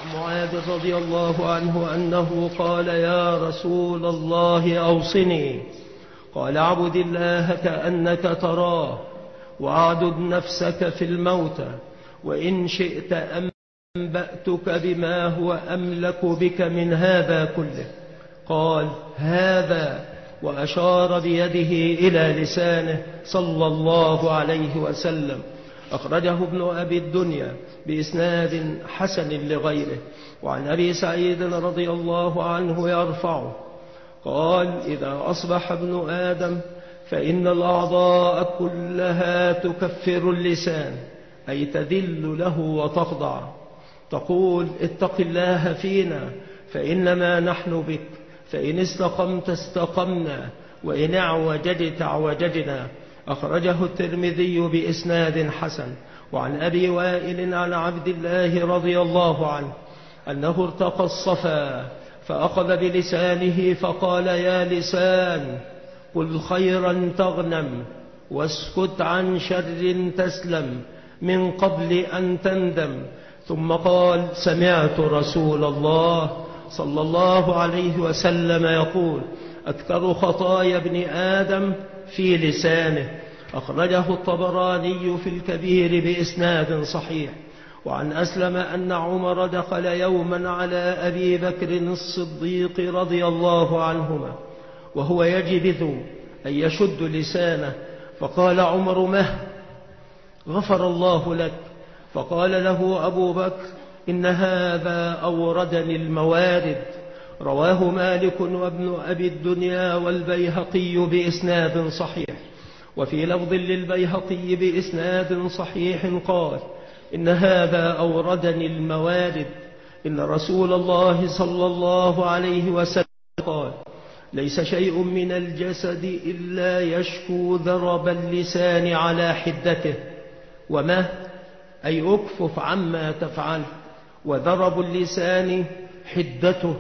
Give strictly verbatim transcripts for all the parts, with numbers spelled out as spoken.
معاذ رضي الله عنه أنه قال: يا رسول الله أوصني. قال: اعبد الله كأنك تراه، واعدد نفسك في الموتى، وإن شئت أنبأتك بما هو أملك بك من هذا كله. قال: هذا، وأشار بيده إلى لسانه صلى الله عليه وسلم. أخرجه ابن أبي الدنيا بإسناد حسن لغيره. وعن أبي سعيد رضي الله عنه يرفعه قال: إذا أصبح ابن آدم فإن الأعضاء كلها تكفر اللسان، أي تذل له وتخضع، تقول: اتق الله فينا فإنما نحن بك، فإن استقمت استقمنا، وإن اعوججت اعوججنا. أخرجه الترمذي بإسناد حسن. وعن أبي وائل عن عبد الله رضي الله عنه أنه ارتقى الصفا فأخذ بلسانه فقال: يا لسان، قل خيرا تغنم، واسكت عن شر تسلم، من قبل أن تندم. ثم قال: سمعت رسول الله صلى الله عليه وسلم يقول: أكثر خطايا ابن آدم في لسانه. أخرجه الطبراني في الكبير بإسناد صحيح. وعن أسلم أن عمر دخل يوما على أبي بكر الصديق رضي الله عنهما وهو يجبذ أن يشد لسانه، فقال عمر: مه، غفر الله لك. فقال له أبو بكر: إن هذا أوردني الموارد. رواه مالك وابن أبي الدنيا والبيهقي بإسناد صحيح. وفي لفظ للبيهقي بإسناد صحيح قال: إن هذا أوردني الموارد. إن رسول الله صلى الله عليه وسلم قال: ليس شيء من الجسد إلا يشكو ذرب اللسان على حدته. وما أي أكفف عما تفعل، وذرب اللسان حدته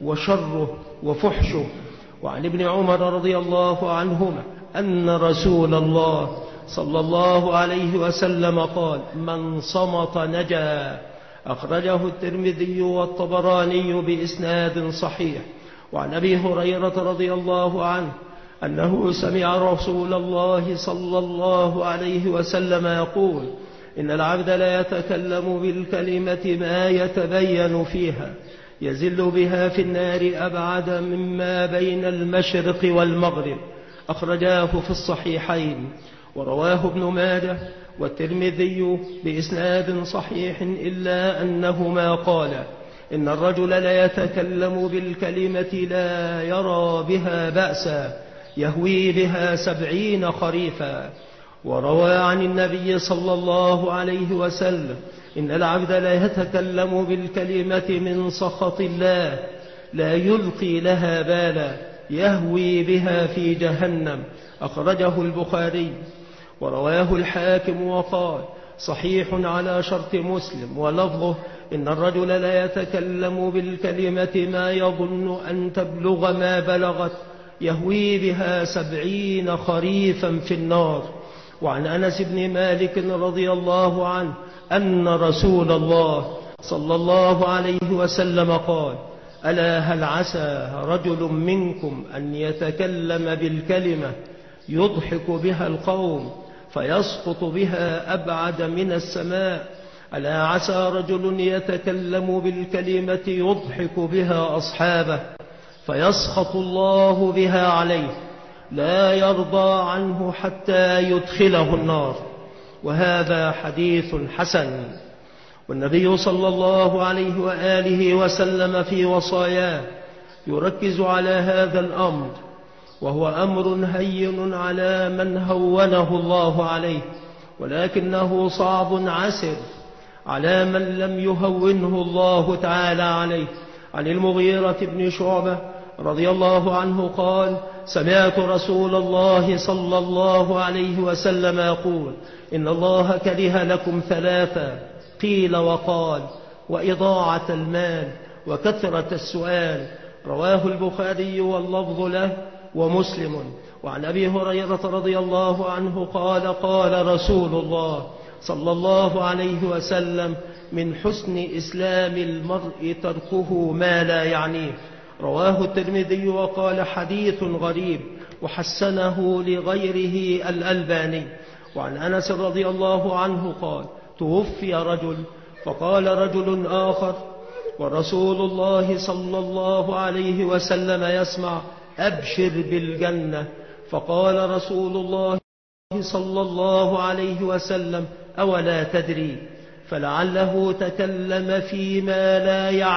وشره وفحشه. وعن ابن عمر رضي الله عنهما أن رسول الله صلى الله عليه وسلم قال: من صمت نجا. أخرجه الترمذي والطبراني بإسناد صحيح. وعن أبي هريرة رضي الله عنه أنه سمع رسول الله صلى الله عليه وسلم يقول: إن العبد لا يتكلم بالكلمة ما يتبين فيها، يزل بها في النار أبعد مما بين المشرق والمغرب. أخرجاه في الصحيحين. ورواه ابن ماجه والترمذي بإسناد صحيح، إلا أنهما قالا: إن الرجل لا يتكلم بالكلمة لا يرى بها بأسا، يهوي بها سبعين خريفا. وروى عن النبي صلى الله عليه وسلم: إن العبد لا يتكلم بالكلمة من سخط الله لا يلقي لها بالا، يهوي بها في جهنم. أخرجه البخاري. ورواه الحاكم وقال: صحيح على شرط مسلم. ولفظه: إن الرجل لا يتكلم بالكلمة ما يظن أن تبلغ ما بلغت، يهوي بها سبعين خريفا في النار. وعن أنس بن مالك رضي الله عنه أن رسول الله صلى الله عليه وسلم قال: ألا هل عسى رجل منكم أن يتكلم بالكلمة يضحك بها القوم فيسقط بها أبعد من السماء؟ ألا عسى رجل يتكلم بالكلمة يضحك بها أصحابه فيسخط الله بها عليه، لا يرضى عنه حتى يدخله النار. وهذا حديث حسن. والنبي صلى الله عليه وآله وسلم في وصاياه يركز على هذا الأمر، وهو أمر هين على من هونه الله عليه، ولكنه صعب عسر على من لم يهونه الله تعالى عليه. عن المغيرة بن شعبة رضي الله عنه قال: سمعت رسول الله صلى الله عليه وسلم يقول: إن الله كره لكم ثلاثا، قيل وقال: وإضاعة المال وكثرة السؤال. رواه البخاري واللفظ له ومسلم. وعن أبي هريرة رضي الله عنه قال: قال رسول الله صلى الله عليه وسلم: من حسن إسلام المرء تركه ما لا يعنيه. رواه الترمذي وقال حديث غريب، وحسنه لغيره الألباني. وعن أنس رضي الله عنه قال: توفي رجل، فقال رجل آخر ورسول الله صلى الله عليه وسلم يسمع: أبشر بالجنة. فقال رسول الله صلى الله عليه وسلم: أولا تدري؟ فلعله تكلم فيما لا يعنيه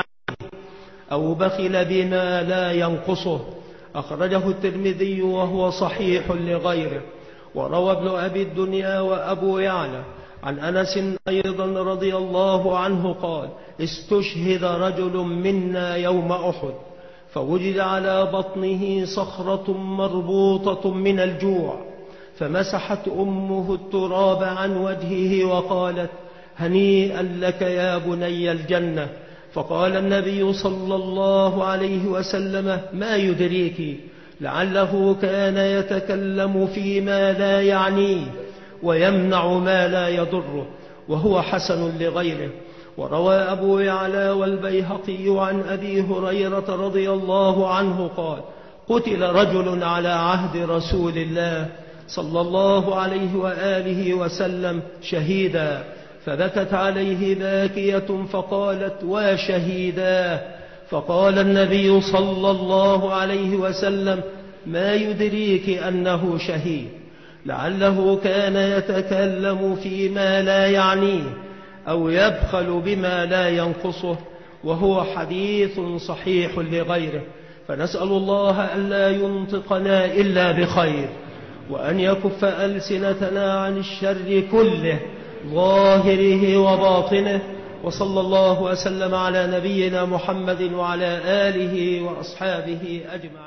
أو بخل بما لا ينقصه. أخرجه الترمذي وهو صحيح لغيره. وروى ابن أبي الدنيا وأبو يعلى عن أنس أيضا رضي الله عنه قال: استشهد رجل منا يوم أحد، فوجد على بطنه صخرة مربوطة من الجوع، فمسحت أمه التراب عن وجهه وقالت: هنيئا لك يا بني الجنة. فقال النبي صلى الله عليه وسلم: ما يدريك؟ لعله كان يتكلم فيما لا يعنيه ويمنع ما لا يضره، وهو حسن لغيره. وروى أبو يعلى والبيهقي عن أبي هريرة رضي الله عنه قال: قتل رجل على عهد رسول الله صلى الله عليه وآله وسلم شهيدا، فبكت عليه باكية فقالت: وشهيدا. فقال النبي صلى الله عليه وسلم: ما يدريك أنه شهيد؟ لعله كان يتكلم فيما لا يعنيه أو يبخل بما لا ينقصه، وهو حديث صحيح لغيره. فنسأل الله ألا ينطقنا إلا بخير، وأن يكف ألسنتنا عن الشر كله ظاهره وباطنه. وصلى الله وسلم على نبينا محمد وعلى آله وأصحابه أجمعين.